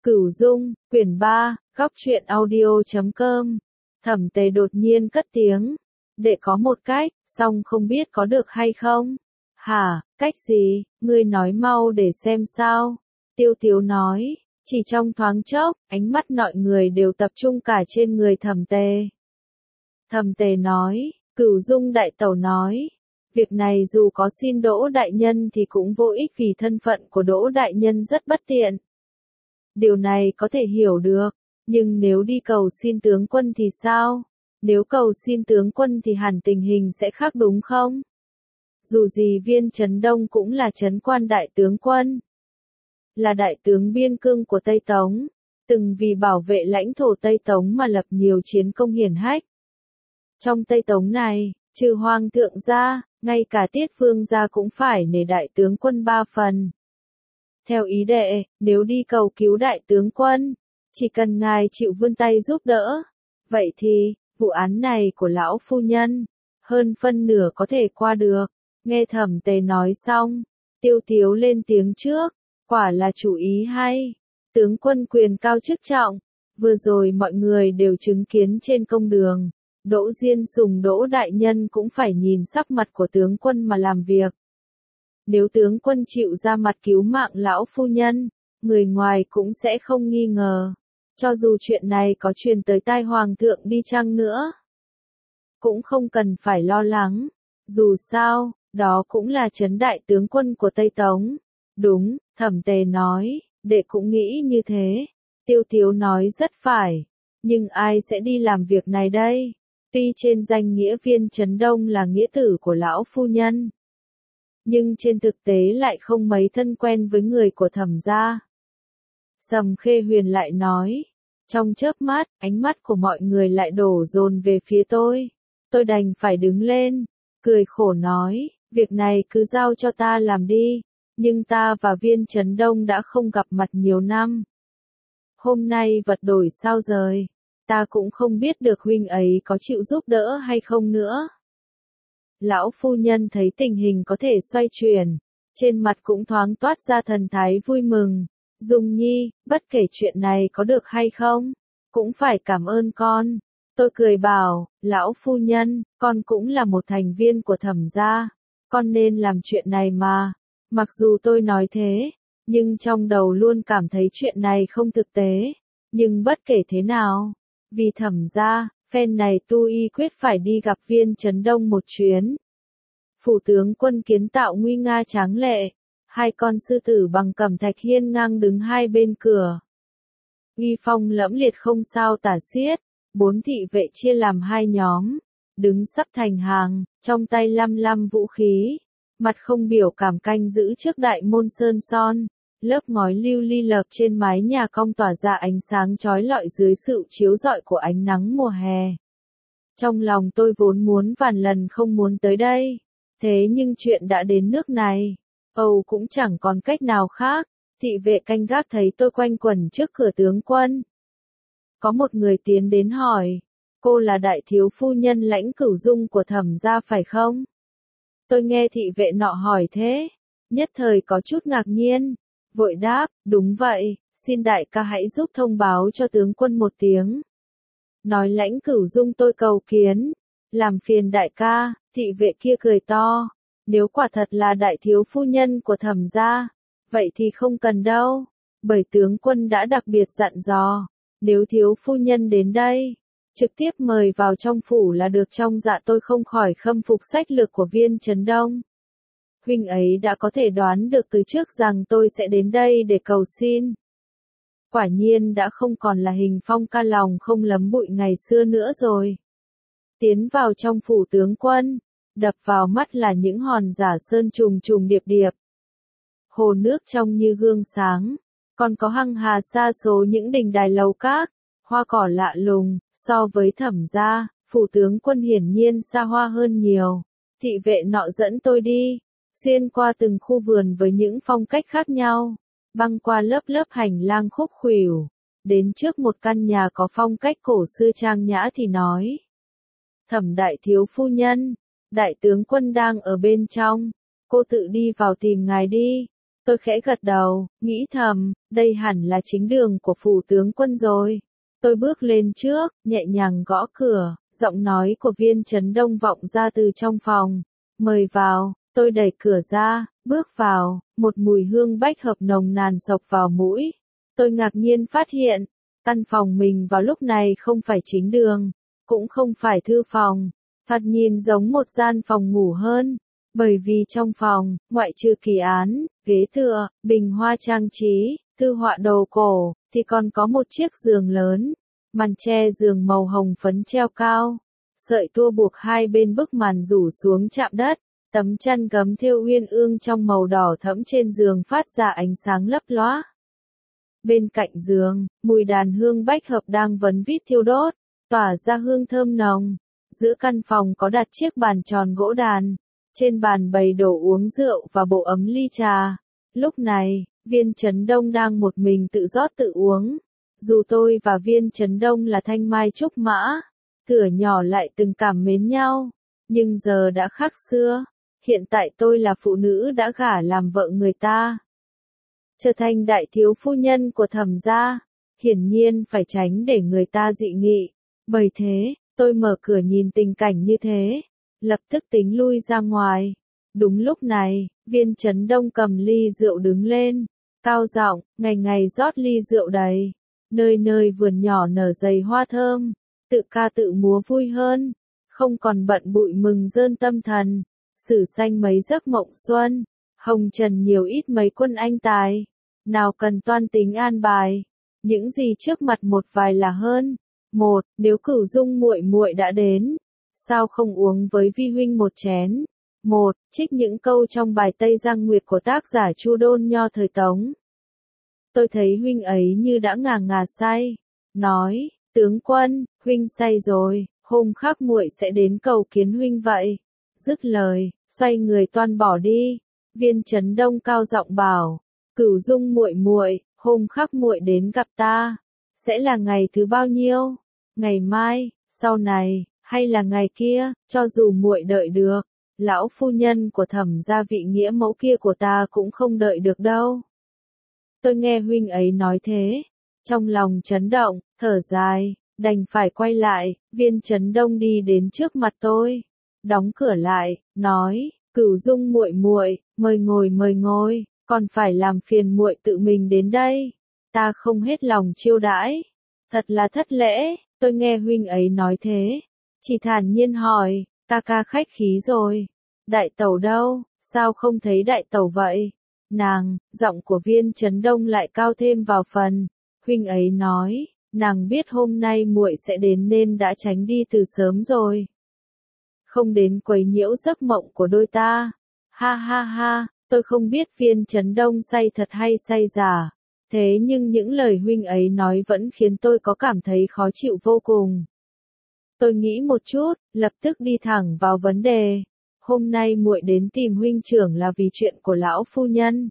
Cửu Dung, quyển 3, góc truyện audio.com. Thẩm Tề đột nhiên cất tiếng. Đệ có một cách, song không biết có được hay không. Hả, cách gì, ngươi nói mau để xem sao. Tiêu Tiếu nói, chỉ trong thoáng chốc, ánh mắt mọi người đều tập trung cả trên người Thẩm Tề. Thẩm Tề nói, Cửu Dung đại tẩu nói. Việc này dù có xin Đỗ đại nhân thì cũng vô ích vì thân phận của Đỗ đại nhân rất bất tiện. Điều này có thể hiểu được, nhưng nếu đi cầu xin tướng quân thì sao? Nếu cầu xin tướng quân thì hẳn tình hình sẽ khác đúng không? Dù gì Viên Chấn Đông cũng là trấn quan đại tướng quân, là đại tướng biên cương của Tây Tống, từng vì bảo vệ lãnh thổ Tây Tống mà lập nhiều chiến công hiển hách. Trong Tây Tống này, trừ hoàng thượng ra, ngay cả Tiết Vương gia cũng phải nể đại tướng quân 3 phần. Theo ý đệ, nếu đi cầu cứu đại tướng quân, chỉ cần ngài chịu vươn tay giúp đỡ, vậy thì, vụ án này của lão phu nhân, hơn phân nửa có thể qua được. Nghe Thẩm Tề nói xong, Tiêu Tiếu lên tiếng trước, quả là chủ ý hay. Tướng quân quyền cao chức trọng, vừa rồi mọi người đều chứng kiến trên công đường, Đỗ Diên Sùng Đỗ đại nhân cũng phải nhìn sắc mặt của tướng quân mà làm việc. Nếu tướng quân chịu ra mặt cứu mạng lão phu nhân, người ngoài cũng sẽ không nghi ngờ. Cho dù chuyện này có truyền tới tai hoàng thượng đi chăng nữa, cũng không cần phải lo lắng. Dù sao, đó cũng là trấn đại tướng quân của Tây Tống. Đúng, Thẩm Tề nói, đệ cũng nghĩ như thế. Tiêu Tiếu nói rất phải. Nhưng ai sẽ đi làm việc này đây? Tuy trên danh nghĩa Viên Chấn Đông là nghĩa tử của lão phu nhân, nhưng trên thực tế lại không mấy thân quen với người của Thẩm gia. Sầm Khê Huyền lại nói, trong chớp mắt, ánh mắt của mọi người lại đổ dồn về phía tôi. Tôi đành phải đứng lên, cười khổ nói, việc này cứ giao cho ta làm đi, nhưng ta và Viên Chấn Đông đã không gặp mặt nhiều năm. Hôm nay vật đổi sao rời, ta cũng không biết được huynh ấy có chịu giúp đỡ hay không nữa. Lão phu nhân thấy tình hình có thể xoay chuyển, trên mặt cũng thoáng toát ra thần thái vui mừng. Dung Nhi, bất kể chuyện này có được hay không, cũng phải cảm ơn con. Tôi cười bảo, lão phu nhân, con cũng là một thành viên của Thẩm gia, con nên làm chuyện này mà. Mặc dù tôi nói thế, nhưng trong đầu luôn cảm thấy chuyện này không thực tế. Nhưng bất kể thế nào, vì Thẩm gia, phen này tu y quyết phải đi gặp Viên Chấn Đông một chuyến. Phủ tướng quân kiến tạo nguy nga tráng lệ, hai con sư tử bằng cẩm thạch hiên ngang đứng hai bên cửa. Uy phong lẫm liệt không sao tả xiết, 4 thị vệ chia làm 2 nhóm, đứng sắp thành hàng, trong tay lăm vũ khí, mặt không biểu cảm canh giữ trước đại môn sơn son. Lớp ngói lưu ly lợp trên mái nhà cong tỏa ra ánh sáng chói lọi dưới sự chiếu rọi của ánh nắng mùa hè. Trong lòng tôi vốn muốn vạn lần không muốn tới đây, thế nhưng chuyện đã đến nước này, Âu cũng chẳng còn cách nào khác. Thị vệ canh gác thấy tôi quanh quẩn trước cửa tướng quân. Có một người tiến đến hỏi, cô là đại thiếu phu nhân Lãnh Cửu Dung của Thẩm gia phải không? Tôi nghe thị vệ nọ hỏi thế, nhất thời có chút ngạc nhiên, vội đáp, đúng vậy, xin đại ca hãy giúp thông báo cho tướng quân một tiếng. Nói Lãnh Cửu Dung tôi cầu kiến, làm phiền đại ca. Thị vệ kia cười to, nếu quả thật là đại thiếu phu nhân của Thẩm gia, vậy thì không cần đâu, bởi tướng quân đã đặc biệt dặn dò, nếu thiếu phu nhân đến đây, trực tiếp mời vào trong phủ là được. Trong dạ tôi không khỏi khâm phục sách lược của Viên Chấn Đông. Huynh ấy đã có thể đoán được từ trước rằng tôi sẽ đến đây để cầu xin. Quả nhiên đã không còn là hình phong ca lòng không lấm bụi ngày xưa nữa rồi. Tiến vào trong phủ tướng quân, đập vào mắt là những hòn giả sơn trùng trùng điệp điệp. Hồ nước trong như gương sáng, còn có hằng hà sa số những đình đài lầu các, hoa cỏ lạ lùng. So với Thẩm gia, phủ tướng quân hiển nhiên xa hoa hơn nhiều. Thị vệ nọ dẫn tôi đi, xuyên qua từng khu vườn với những phong cách khác nhau, băng qua lớp lớp hành lang khúc khuỷu, đến trước một căn nhà có phong cách cổ xưa trang nhã thì nói, Thẩm đại thiếu phu nhân, đại tướng quân đang ở bên trong, cô tự đi vào tìm ngài đi. Tôi khẽ gật đầu, nghĩ thầm, đây hẳn là chính đường của phủ tướng quân rồi. Tôi bước lên trước, nhẹ nhàng gõ cửa, giọng nói của Viên Chấn Đông vọng ra từ trong phòng. Mời vào, tôi đẩy cửa ra, bước vào, một mùi hương bách hợp nồng nàn xộc vào mũi. Tôi ngạc nhiên phát hiện, căn phòng mình vào lúc này không phải chính đường, cũng không phải thư phòng, thoạt nhìn giống một gian phòng ngủ hơn. Bởi vì trong phòng, ngoại trừ kỳ án, ghế tựa, bình hoa trang trí, thư họa đồ cổ, thì còn có một chiếc giường lớn, màn che giường màu hồng phấn treo cao, sợi tua buộc hai bên bức màn rủ xuống chạm đất, tấm chăn gấm thêu uyên ương trong màu đỏ thẫm trên giường phát ra ánh sáng lấp lóa. Bên cạnh giường, mùi đàn hương bách hợp đang vấn vít thiêu đốt, tỏa ra hương thơm nồng. Giữa căn phòng có đặt chiếc bàn tròn gỗ đàn. Trên bàn bày đồ uống rượu và bộ ấm ly trà. Lúc này, Viên Chấn Đông đang một mình tự rót tự uống. Dù tôi và Viên Chấn Đông là thanh mai trúc mã, thuở nhỏ lại từng cảm mến nhau, nhưng giờ đã khác xưa. Hiện tại tôi là phụ nữ đã gả làm vợ người ta, trở thành đại thiếu phu nhân của Thẩm gia, hiển nhiên phải tránh để người ta dị nghị. Bởi thế, tôi mở cửa nhìn tình cảnh như thế, lập tức tính lui ra ngoài. Đúng lúc này, Viên Chấn Đông cầm ly rượu đứng lên, cao giọng, ngày ngày rót ly rượu đầy. Nơi nơi vườn nhỏ nở dày hoa thơm, tự ca tự múa vui hơn, không còn bận bụi mừng rơn tâm thần. Sử sanh mấy giấc mộng xuân, hồng trần nhiều ít mấy quân anh tài. Nào cần toan tính an bài, những gì trước mặt một vài là hơn. Một, nếu Cửu Dung muội muội đã đến, sao không uống với vi huynh một chén? Một, trích những câu trong bài Tây Giang Nguyệt của tác giả Chu Đôn Nho thời Tống. Tôi thấy huynh ấy như đã ngà ngà say, nói, tướng quân, huynh say rồi, hôm khác muội sẽ đến cầu kiến huynh vậy. Dứt lời, xoay người toan bỏ đi. Viên Chấn Đông cao giọng bảo, Cửu Dung muội muội, hôm khác muội đến gặp ta, sẽ là ngày thứ bao nhiêu? Ngày mai, sau này, hay là ngày kia, cho dù muội đợi được, lão phu nhân của Thẩm gia vị nghĩa mẫu kia của ta cũng không đợi được đâu. Tôi nghe huynh ấy nói thế, trong lòng chấn động, thở dài, đành phải quay lại. Viên Chấn Đông đi đến trước mặt tôi, đóng cửa lại, nói, Cửu Dung muội muội, mời ngồi, còn phải làm phiền muội tự mình đến đây, ta không hết lòng chiêu đãi, thật là thất lễ. Tôi nghe huynh ấy nói thế, chỉ thản nhiên hỏi, ca khách khí rồi, đại tẩu đâu, sao không thấy đại tẩu vậy? Nàng, giọng của Viên Chấn Đông lại cao thêm vào phần, huynh ấy nói, nàng biết hôm nay muội sẽ đến nên đã tránh đi từ sớm rồi, không đến quấy nhiễu giấc mộng của đôi ta. Ha ha ha, tôi không biết Viên Chấn Đông say thật hay say giả, thế nhưng những lời huynh ấy nói vẫn khiến tôi có cảm thấy khó chịu vô cùng. Tôi nghĩ một chút, lập tức đi thẳng vào vấn đề. Hôm nay muội đến tìm huynh trưởng là vì chuyện của lão phu nhân.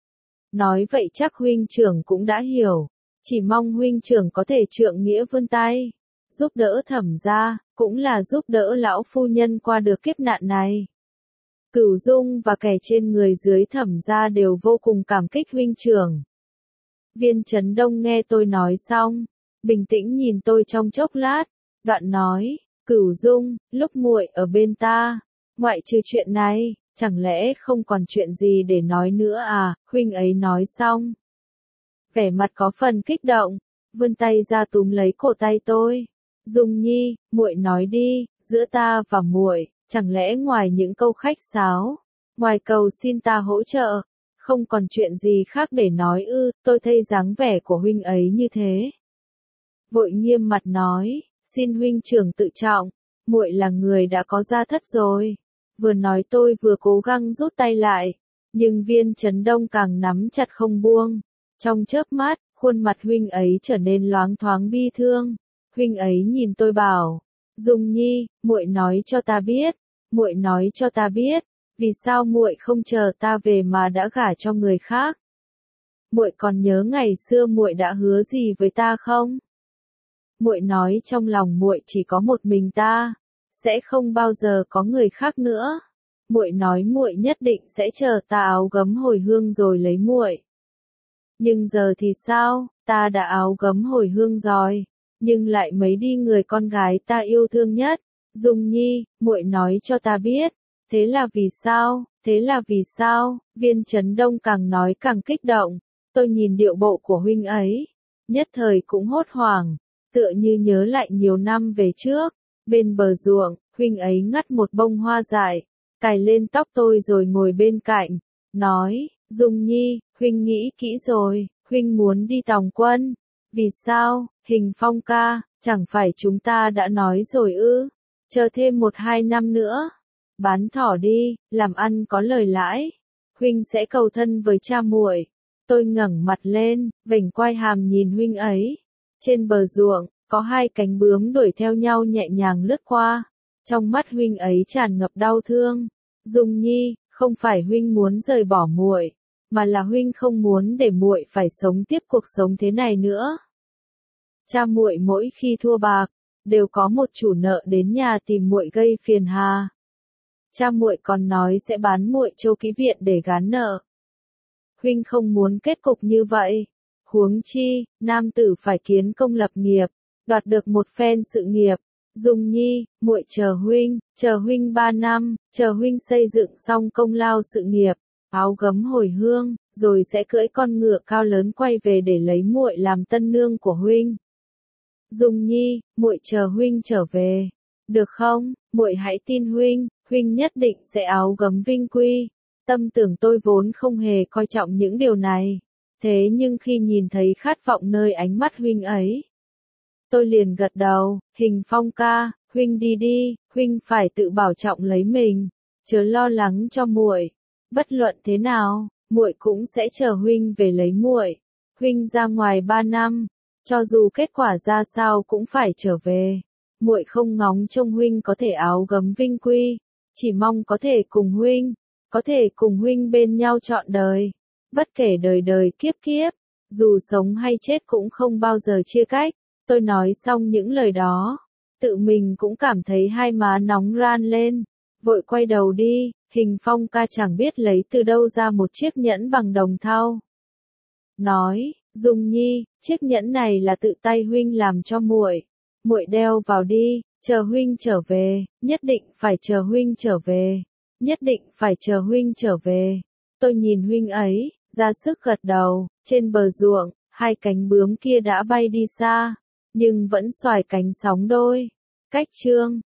Nói vậy chắc huynh trưởng cũng đã hiểu, chỉ mong huynh trưởng có thể trượng nghĩa vươn tay, giúp đỡ Thẩm gia, cũng là giúp đỡ lão phu nhân qua được kiếp nạn này. Cửu Dung và kẻ trên người dưới Thẩm gia đều vô cùng cảm kích huynh trưởng. Viên Chấn Đông nghe tôi nói xong, bình tĩnh nhìn tôi trong chốc lát, đoạn nói, Cửu Dung, lúc muội ở bên ta, ngoại trừ chuyện này, chẳng lẽ không còn chuyện gì để nói nữa à? Huynh ấy nói xong, vẻ mặt có phần kích động, vươn tay ra túm lấy cổ tay tôi. Dung Nhi, muội nói đi, giữa ta và muội, chẳng lẽ ngoài những câu khách sáo, ngoài cầu xin ta hỗ trợ, không còn chuyện gì khác để nói ư? Tôi thấy dáng vẻ của huynh ấy như thế, vội nghiêm mặt nói, xin huynh trưởng tự trọng, muội là người đã có gia thất rồi. Vừa nói tôi vừa cố gắng rút tay lại, nhưng Viên Chấn Đông càng nắm chặt không buông. Trong chớp mắt, khuôn mặt huynh ấy trở nên loáng thoáng bi thương. Huynh ấy nhìn tôi bảo, Dung Nhi, muội nói cho ta biết, muội nói cho ta biết, vì sao muội không chờ ta về mà đã gả cho người khác? Muội còn nhớ ngày xưa muội đã hứa gì với ta không? Muội nói trong lòng muội chỉ có một mình ta, sẽ không bao giờ có người khác nữa. muội nói muội nhất định sẽ chờ ta áo gấm hồi hương rồi lấy muội. Nhưng giờ thì sao, ta đã áo gấm hồi hương rồi, nhưng lại mấy đi người con gái ta yêu thương nhất. Dung Nhi, muội nói cho ta biết, thế là vì sao, thế là vì sao? Viên Chấn Đông càng nói càng kích động, tôi nhìn điệu bộ của huynh ấy, nhất thời cũng hốt hoảng, tựa như nhớ lại nhiều năm về trước, bên bờ ruộng, huynh ấy ngắt một bông hoa dại, cài lên tóc tôi rồi ngồi bên cạnh, nói, Dung Nhi, huynh nghĩ kỹ rồi, huynh muốn đi tòng quân. Vì sao, Hình Phong ca, chẳng phải chúng ta đã nói rồi ư, chờ thêm 1-2 năm nữa, bán thỏ đi, làm ăn có lời lãi, huynh sẽ cầu thân với cha muội. Tôi ngẩng mặt lên, vểnh quai hàm nhìn huynh ấy. Trên bờ ruộng, có 2 cánh bướm đuổi theo nhau nhẹ nhàng lướt qua. Trong mắt huynh ấy tràn ngập đau thương. Dung Nhi, không phải huynh muốn rời bỏ muội, mà là huynh không muốn để muội phải sống tiếp cuộc sống thế này nữa. Cha muội mỗi khi thua bạc, đều có một chủ nợ đến nhà tìm muội gây phiền hà. Cha muội còn nói sẽ bán muội cho ký viện để gán nợ. Huynh không muốn kết cục như vậy. Huống chi, nam tử phải kiến công lập nghiệp, đoạt được một phen sự nghiệp. Dung Nhi, muội chờ huynh 3 năm, chờ huynh xây dựng xong công lao sự nghiệp, áo gấm hồi hương, rồi sẽ cưỡi con ngựa cao lớn quay về để lấy muội làm tân nương của huynh. Dung Nhi, muội chờ huynh trở về, được không? Muội hãy tin huynh, huynh nhất định sẽ áo gấm vinh quy. Tâm tưởng tôi vốn không hề coi trọng những điều này, thế nhưng khi nhìn thấy khát vọng nơi ánh mắt huynh ấy, tôi liền gật đầu. Hình Phong ca, huynh đi đi, huynh phải tự bảo trọng lấy mình, chớ lo lắng cho muội. Bất luận thế nào, muội cũng sẽ chờ huynh về lấy muội. Huynh ra ngoài 3 năm, cho dù kết quả ra sao cũng phải trở về. Muội không ngóng trông huynh có thể áo gấm vinh quy, chỉ mong có thể cùng huynh bên nhau trọn đời. Bất kể đời đời kiếp kiếp, dù sống hay chết cũng không bao giờ chia cách. Tôi nói xong những lời đó, tự mình cũng cảm thấy hai má nóng ran lên, vội quay đầu đi. Hình Phong ca chẳng biết lấy từ đâu ra một chiếc nhẫn bằng đồng thau. Nói, Dung Nhi, chiếc nhẫn này là tự tay huynh làm cho muội, muội đeo vào đi, chờ huynh trở về, nhất định phải chờ huynh trở về, nhất định phải chờ huynh trở về. Tôi nhìn huynh ấy, ra sức gật đầu. Trên bờ ruộng, 2 cánh bướm kia đã bay đi xa, nhưng vẫn xoài cánh sóng đôi. Cách chương